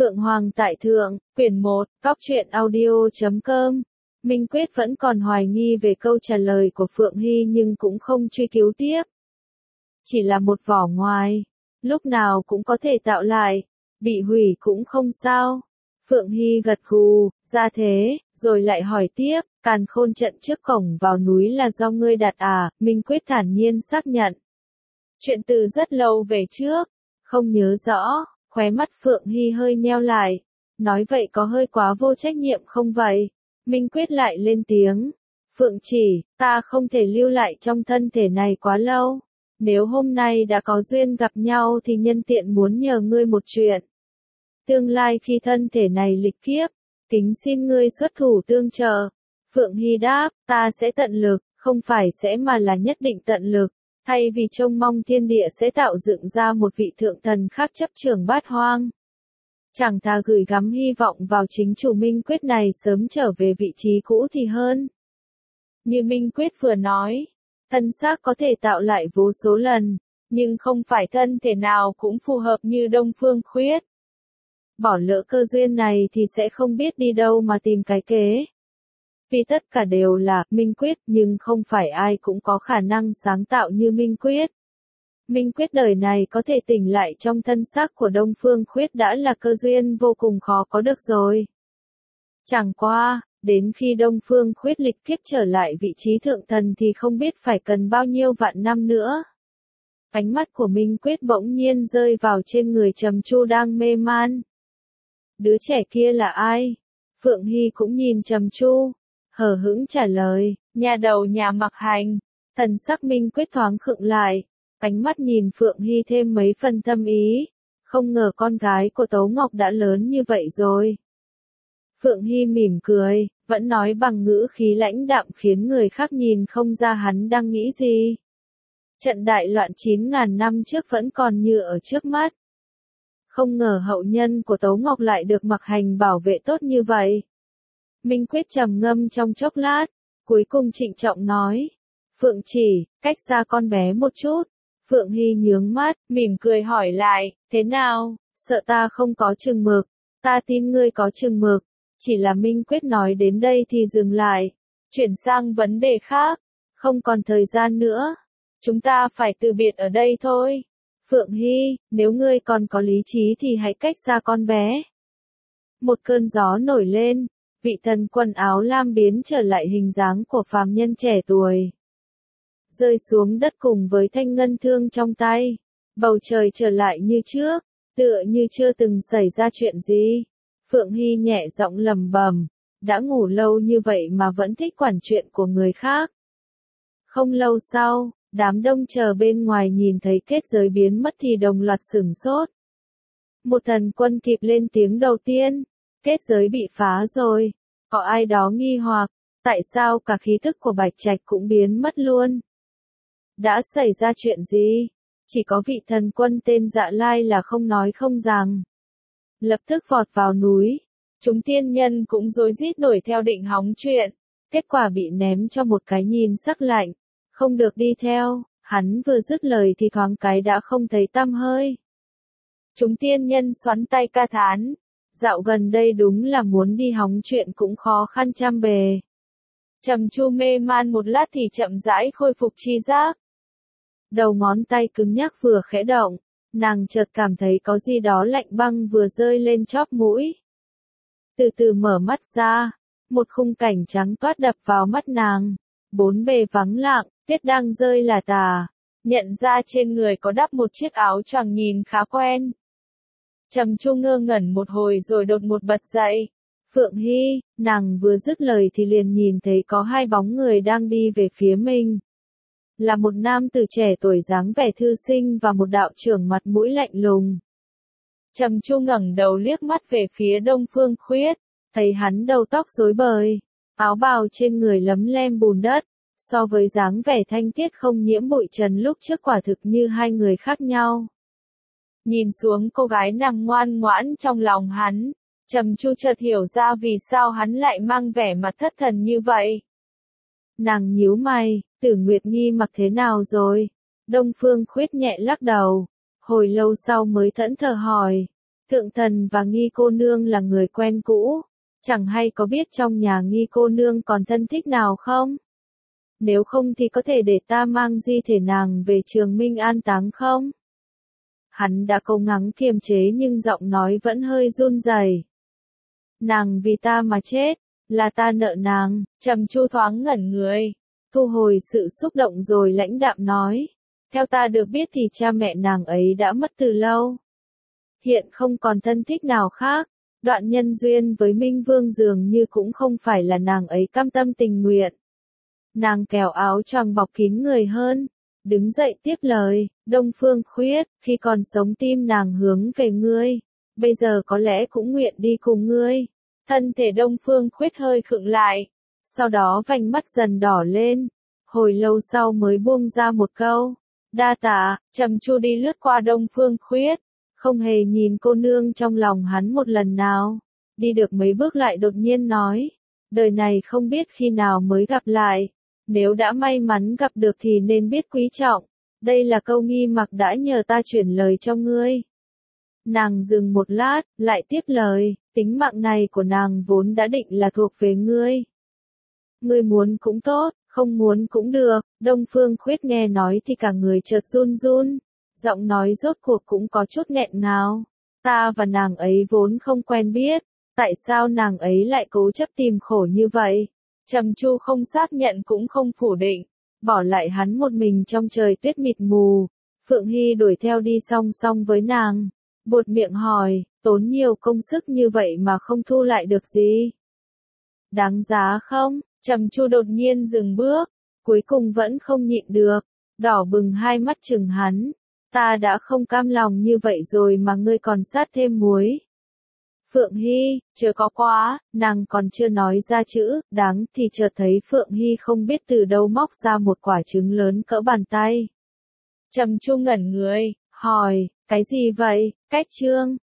Phượng Hoàng tại Thượng, quyển 1, Cóc truyện audio.com. Minh Quyết vẫn còn hoài nghi về câu trả lời của Phượng Hy nhưng cũng không truy cứu tiếp. Chỉ là một vỏ ngoài, lúc nào cũng có thể tạo lại, bị hủy cũng không sao. Phượng Hy gật gù, ra thế, rồi lại hỏi tiếp, Càn Khôn trận trước cổng vào núi là do ngươi đặt à? Minh Quyết thản nhiên xác nhận. Chuyện từ rất lâu về trước, không nhớ rõ, khóe mắt Phượng Hy hơi nheo lại. Nói vậy có hơi quá vô trách nhiệm không vậy? Minh Quyết lại lên tiếng. Phượng chỉ, ta không thể lưu lại trong thân thể này quá lâu. Nếu hôm nay đã có duyên gặp nhau thì nhân tiện muốn nhờ ngươi một chuyện. Tương lai khi thân thể này lịch kiếp, kính xin ngươi xuất thủ tương trợ. Phượng Hy đáp, ta sẽ tận lực, không phải sẽ mà là nhất định tận lực. Thay vì trông mong thiên địa sẽ tạo dựng ra một vị thượng thần khác chấp trưởng bát hoang. Chẳng thà gửi gắm hy vọng vào chính chủ Minh Quyết này sớm trở về vị trí cũ thì hơn. Như Minh Quyết vừa nói, thân xác có thể tạo lại vô số lần, nhưng không phải thân thể nào cũng phù hợp như Đông Phương Khuyết. Bỏ lỡ cơ duyên này thì sẽ không biết đi đâu mà tìm cái kế. Vì tất cả đều là Minh Quyết nhưng không phải ai cũng có khả năng sáng tạo như Minh Quyết. Minh Quyết đời này có thể tỉnh lại trong thân xác của Đông Phương Khuyết đã là cơ duyên vô cùng khó có được rồi. Chẳng qua, đến khi Đông Phương Khuyết lịch kiếp trở lại vị trí thượng thần thì không biết phải cần bao nhiêu vạn năm nữa. Ánh mắt của Minh Quyết bỗng nhiên rơi vào trên người Trầm Chu đang mê man. Đứa trẻ kia là ai? Phượng Hy cũng nhìn Trầm Chu, hờ hững trả lời, nhà đầu nhà Mặc Hành. Thần sắc Minh Quyết thoáng khựng lại, ánh mắt nhìn Phượng Hy thêm mấy phần thâm ý. Không ngờ con gái của Tấu Ngọc đã lớn như vậy rồi. Phượng Hy mỉm cười, vẫn nói bằng ngữ khí lãnh đạm khiến người khác nhìn không ra hắn đang nghĩ gì. Trận đại loạn 9.000 năm trước vẫn còn như ở trước mắt. Không ngờ hậu nhân của Tấu Ngọc lại được Mặc Hành bảo vệ tốt như vậy. Minh Quyết trầm ngâm trong chốc lát, cuối cùng trịnh trọng nói. Phượng chỉ, cách xa con bé một chút. Phượng Hy nhướng mắt, mỉm cười hỏi lại, thế nào, sợ ta không có chừng mực, ta tin ngươi có chừng mực. Chỉ là Minh Quyết nói đến đây thì dừng lại, chuyển sang vấn đề khác, không còn thời gian nữa. Chúng ta phải từ biệt ở đây thôi. Phượng Hy, nếu ngươi còn có lý trí thì hãy cách xa con bé. Một cơn gió nổi lên, vị thần quần áo lam biến trở lại hình dáng của phàm nhân trẻ tuổi. Rơi xuống đất cùng với thanh ngân thương trong tay, bầu trời trở lại như trước, tựa như chưa từng xảy ra chuyện gì. Phượng Hy nhẹ giọng lẩm bẩm, đã ngủ lâu như vậy mà vẫn thích quản chuyện của người khác. Không lâu sau, đám đông chờ bên ngoài nhìn thấy kết giới biến mất thì đồng loạt sửng sốt. Một thần quân kịp lên tiếng đầu tiên, kết giới bị phá rồi. Có ai đó nghi hoặc, tại sao cả khí tức của Bạch Trạch cũng biến mất luôn? Đã xảy ra chuyện gì? Chỉ có vị thần quân tên Dạ Lai là không nói không rằng. Lập tức vọt vào núi. Chúng tiên nhân cũng rối rít đuổi theo định hóng chuyện. Kết quả bị ném cho một cái nhìn sắc lạnh. Không được đi theo, hắn vừa dứt lời thì thoáng cái đã không thấy tăm hơi. Chúng tiên nhân xoắn tay ca thán. Dạo gần đây đúng là muốn đi hóng chuyện cũng khó khăn trăm bề. Trầm Chu mê man một lát thì chậm rãi khôi phục tri giác. Đầu ngón tay cứng nhắc vừa khẽ động, nàng chợt cảm thấy có gì đó lạnh băng vừa rơi lên chóp mũi. Từ từ mở mắt ra, một khung cảnh trắng toát đập vào mắt nàng. Bốn bề vắng lặng, tuyết đang rơi lả tả. Nhận ra trên người có đắp một chiếc áo choàng nhìn khá quen. Trầm Chu ngơ ngẩn một hồi rồi đột ngột bật dậy. Phượng Hy, nàng vừa dứt lời thì liền nhìn thấy có hai bóng người đang đi về phía mình. Là một nam tử trẻ tuổi dáng vẻ thư sinh và một đạo trưởng mặt mũi lạnh lùng. Trầm Chu ngẩng đầu liếc mắt về phía Đông Phương Khuyết, thấy hắn đầu tóc rối bời, áo bào trên người lấm lem bùn đất, so với dáng vẻ thanh khiết không nhiễm bụi trần lúc trước quả thực như hai người khác nhau. Nhìn xuống cô gái nằm ngoan ngoãn trong lòng hắn, Trầm Chu chợt hiểu ra vì sao hắn lại mang vẻ mặt thất thần như vậy. Nàng nhíu mày, Tử Nguyệt Nghi mặc thế nào rồi? Đông Phương Khuyết nhẹ lắc đầu, hồi lâu sau mới thẫn thờ hỏi. Thượng thần và Nghi cô nương là người quen cũ, chẳng hay có biết trong nhà Nghi cô nương còn thân thích nào không? Nếu không thì có thể để ta mang di thể nàng về Trường Minh an táng không? Hắn đã cố gắng kiềm chế nhưng giọng nói vẫn hơi run rẩy. Nàng vì ta mà chết, là ta nợ nàng. Trầm Chu thoáng ngẩn người, thu hồi sự xúc động rồi lãnh đạm nói. Theo ta được biết thì cha mẹ nàng ấy đã mất từ lâu. Hiện không còn thân thích nào khác, đoạn nhân duyên với Minh Vương dường như cũng không phải là nàng ấy cam tâm tình nguyện. Nàng kéo áo choàng bọc kín người hơn, đứng dậy tiếp lời, Đông Phương Khuyết, khi còn sống tim nàng hướng về ngươi, bây giờ có lẽ cũng nguyện đi cùng ngươi. Thân thể Đông Phương Khuyết hơi khựng lại, sau đó vành mắt dần đỏ lên, hồi lâu sau mới buông ra một câu, đa tạ. Trầm Chu đi lướt qua Đông Phương Khuyết, không hề nhìn cô nương trong lòng hắn một lần nào, đi được mấy bước lại đột nhiên nói, đời này không biết khi nào mới gặp lại, nếu đã may mắn gặp được thì nên biết quý trọng, đây là câu Nghi Mặc đã nhờ ta chuyển lời cho ngươi. Nàng dừng một lát, lại tiếp lời, tính mạng này của nàng vốn đã định là thuộc về ngươi. Ngươi muốn cũng tốt, không muốn cũng được. Đông Phương Khuyết nghe nói thì cả người chợt run run, giọng nói rốt cuộc cũng có chút nghẹn ngào. Ta và nàng ấy vốn không quen biết, tại sao nàng ấy lại cố chấp tìm khổ như vậy? Trầm Chu không xác nhận cũng không phủ định, bỏ lại hắn một mình trong trời tuyết mịt mù. Phượng Hy đuổi theo đi song song với nàng, buột miệng hỏi, tốn nhiều công sức như vậy mà không thu lại được gì? Đáng giá không? Trầm Chu đột nhiên dừng bước, cuối cùng vẫn không nhịn được, đỏ bừng hai mắt trừng hắn. Ta đã không cam lòng như vậy rồi mà ngươi còn sát thêm muối. Phượng Hy, chưa có quá, nàng còn chưa nói ra chữ, đáng thì chợt thấy Phượng Hy không biết từ đâu móc ra một quả trứng lớn cỡ bàn tay. Trầm Chu ngẩn người, hỏi, cái gì vậy? Cách trương,